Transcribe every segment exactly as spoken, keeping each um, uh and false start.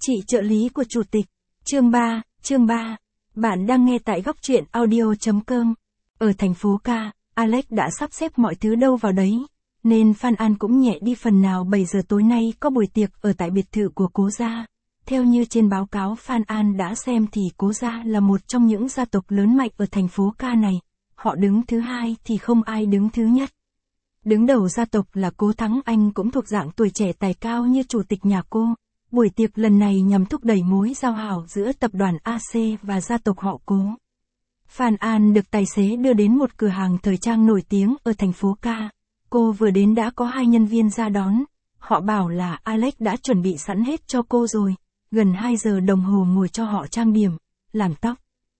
Chị trợ lý của chủ tịch. Chương ba, chương ba. Bạn đang nghe tại góc truyện audio chấm com. Ở thành phố Ca, Alex đã sắp xếp mọi thứ đâu vào đấy, nên Phan An cũng nhẹ đi phần nào. Bảy giờ tối nay có buổi tiệc ở tại biệt thự của Cố gia. Theo như trên báo cáo Phan An đã xem thì Cố gia là một trong những gia tộc lớn mạnh ở thành phố Ca này. Họ đứng thứ hai thì không ai đứng thứ nhất. Đứng đầu gia tộc là Cố Thắng Anh, cũng thuộc dạng tuổi trẻ tài cao như chủ tịch nhà cô. Buổi tiệc lần này nhằm thúc đẩy mối giao hảo giữa tập đoàn a xê và gia tộc họ Cố. Phan An được tài xế đưa đến một cửa hàng thời trang nổi tiếng ở thành phố Ca. Cô vừa đến đã có hai nhân viên ra đón. Họ bảo là Alex đã chuẩn bị sẵn hết cho cô rồi. Gần hai giờ đồng hồ ngồi cho họ trang điểm, làm tóc.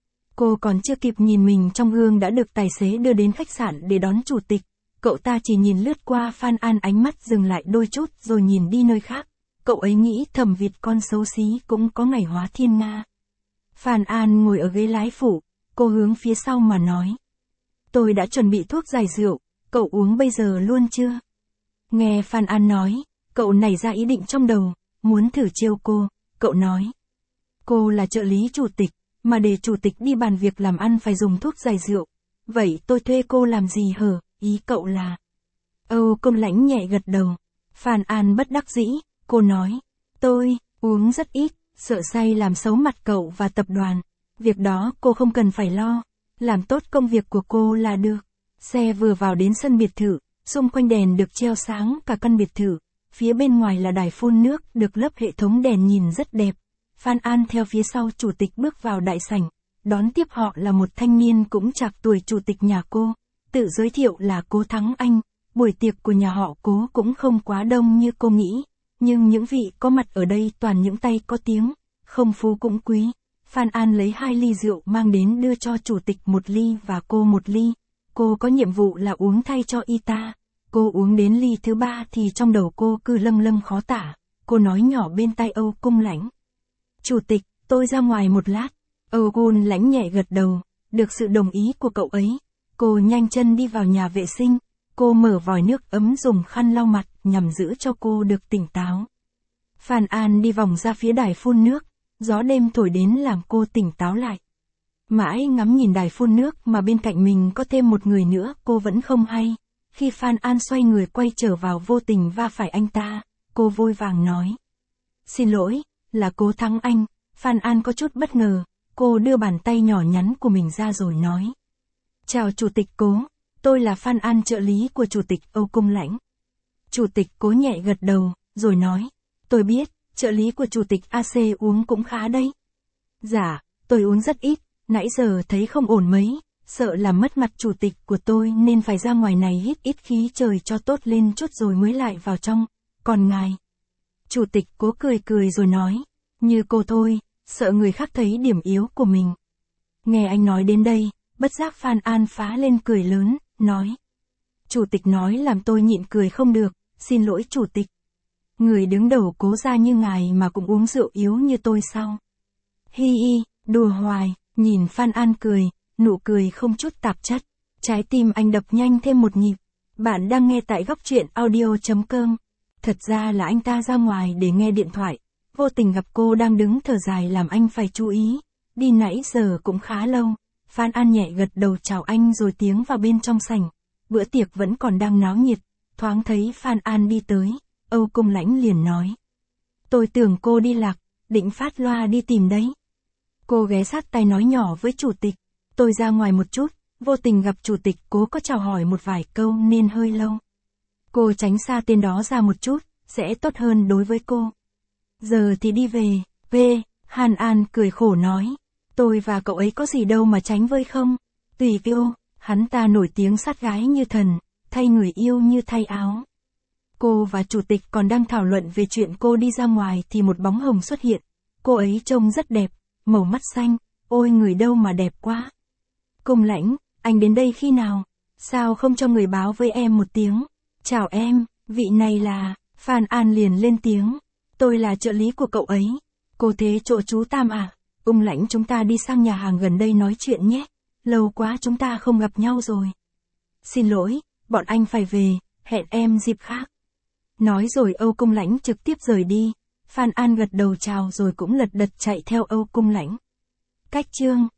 Cô còn chưa kịp nhìn mình trong gương đã được tài xế đưa đến khách sạn để đón chủ tịch. Cậu ta chỉ nhìn lướt qua Phan An, ánh mắt dừng lại đôi chút rồi nhìn đi nơi khác. Cậu ấy nghĩ thầm vịt con xấu xí cũng có ngày hóa thiên nga. Phan An ngồi ở ghế lái phụ, cô hướng phía sau mà nói. Tôi đã chuẩn bị thuốc giải rượu, cậu uống bây giờ luôn chưa? Nghe Phan An nói, cậu nảy ra ý định trong đầu, muốn thử trêu cô. Cậu nói, cô là trợ lý chủ tịch, mà để chủ tịch đi bàn việc làm ăn phải dùng thuốc giải rượu. Vậy tôi thuê cô làm gì hở? Ý cậu là... Âu Công Lãnh nhẹ gật đầu. Phan An bất đắc dĩ, cô nói, tôi uống rất ít, sợ say làm xấu mặt cậu và tập đoàn. Việc đó cô không cần phải lo, làm tốt công việc của cô là được. Xe vừa vào đến sân biệt thự, xung quanh đèn được treo sáng cả căn biệt thự. Phía bên ngoài là đài phun nước được lắp hệ thống đèn nhìn rất đẹp. Phan An theo phía sau chủ tịch bước vào đại sảnh. Đón tiếp họ là một thanh niên cũng trạc tuổi chủ tịch nhà cô. Tự giới thiệu là Cố Thắng Anh. Buổi tiệc của nhà họ Cố cũng không quá đông như cô nghĩ. Nhưng những vị có mặt ở đây toàn những tay có tiếng. Không phú cũng quý. Phan An lấy hai ly rượu mang đến đưa cho chủ tịch một ly và cô một ly. Cô có nhiệm vụ là uống thay cho y ta. Cô uống đến ly thứ ba thì trong đầu cô cứ lâng lâng khó tả. Cô nói nhỏ bên tai Âu Cung Lãnh. Chủ tịch, tôi ra ngoài một lát. Âu Cung Lãnh nhẹ gật đầu, được sự đồng ý của cậu ấy. Cô nhanh chân đi vào nhà vệ sinh. Cô mở vòi nước ấm dùng khăn lau mặt nhằm giữ cho cô được tỉnh táo. Phan An đi vòng ra phía đài phun nước. Gió đêm thổi đến làm cô tỉnh táo lại. Mãi ngắm nhìn đài phun nước mà bên cạnh mình có thêm một người nữa cô vẫn không hay. Khi Phan An xoay người quay trở vào vô tình va phải anh ta, cô vội vàng nói. Xin lỗi, là Cố Thắng Anh. Phan An có chút bất ngờ, cô đưa bàn tay nhỏ nhắn của mình ra rồi nói. Chào chủ tịch Cố, tôi là Phan An, trợ lý của chủ tịch Âu Cung Lãnh. Chủ tịch Cố nhẹ gật đầu, rồi nói. Tôi biết, trợ lý của chủ tịch a xê uống cũng khá đấy. Dạ, tôi uống rất ít, nãy giờ thấy không ổn mấy. Sợ làm mất mặt chủ tịch của tôi nên phải ra ngoài này hít ít khí trời cho tốt lên chút rồi mới lại vào trong. Còn ngài? Chủ tịch Cố cười cười rồi nói. Như cô thôi, sợ người khác thấy điểm yếu của mình. Nghe anh nói đến đây, bất giác Phan An phá lên cười lớn, nói. Chủ tịch nói làm tôi nhịn cười không được, xin lỗi chủ tịch. Người đứng đầu Cố gia như ngài mà cũng uống rượu yếu như tôi sao? Hi hi, đùa hoài, nhìn Phan An cười. Nụ cười không chút tạp chất. Trái tim anh đập nhanh thêm một nhịp. Bạn đang nghe tại góc truyện audio chấm com. Thật ra là anh ta ra ngoài để nghe điện thoại. Vô tình gặp cô đang đứng thở dài làm anh phải chú ý. Đi nãy giờ cũng khá lâu. Phan An nhẹ gật đầu chào anh rồi tiến vào bên trong sảnh. Bữa tiệc vẫn còn đang náo nhiệt. Thoáng thấy Phan An đi tới, Âu Cung Lãnh liền nói. Tôi tưởng cô đi lạc, định phát loa đi tìm đấy. Cô ghé sát tai nói nhỏ với chủ tịch. Tôi ra ngoài một chút, vô tình gặp chủ tịch Cố có chào hỏi một vài câu nên hơi lâu. Cô tránh xa tên đó ra một chút, sẽ tốt hơn đối với cô. Giờ thì đi về, về, Hàn An cười khổ nói. Tôi và cậu ấy có gì đâu mà tránh vơi không? Tùy cô, hắn ta nổi tiếng sát gái như thần, thay người yêu như thay áo. Cô và chủ tịch còn đang thảo luận về chuyện cô đi ra ngoài thì một bóng hồng xuất hiện. Cô ấy trông rất đẹp, màu mắt xanh, ôi người đâu mà đẹp quá. Cung Lãnh, anh đến đây khi nào? Sao không cho người báo với em một tiếng? Chào em, vị này là... Phan An liền lên tiếng. Tôi là trợ lý của cậu ấy. Cô thế chỗ chú Tam à? Cung Lãnh, chúng ta đi sang nhà hàng gần đây nói chuyện nhé. Lâu quá chúng ta không gặp nhau rồi. Xin lỗi, bọn anh phải về, hẹn em dịp khác. Nói rồi Âu Cung Lãnh trực tiếp rời đi. Phan An gật đầu chào rồi cũng lật đật chạy theo Âu Cung Lãnh. Cách chương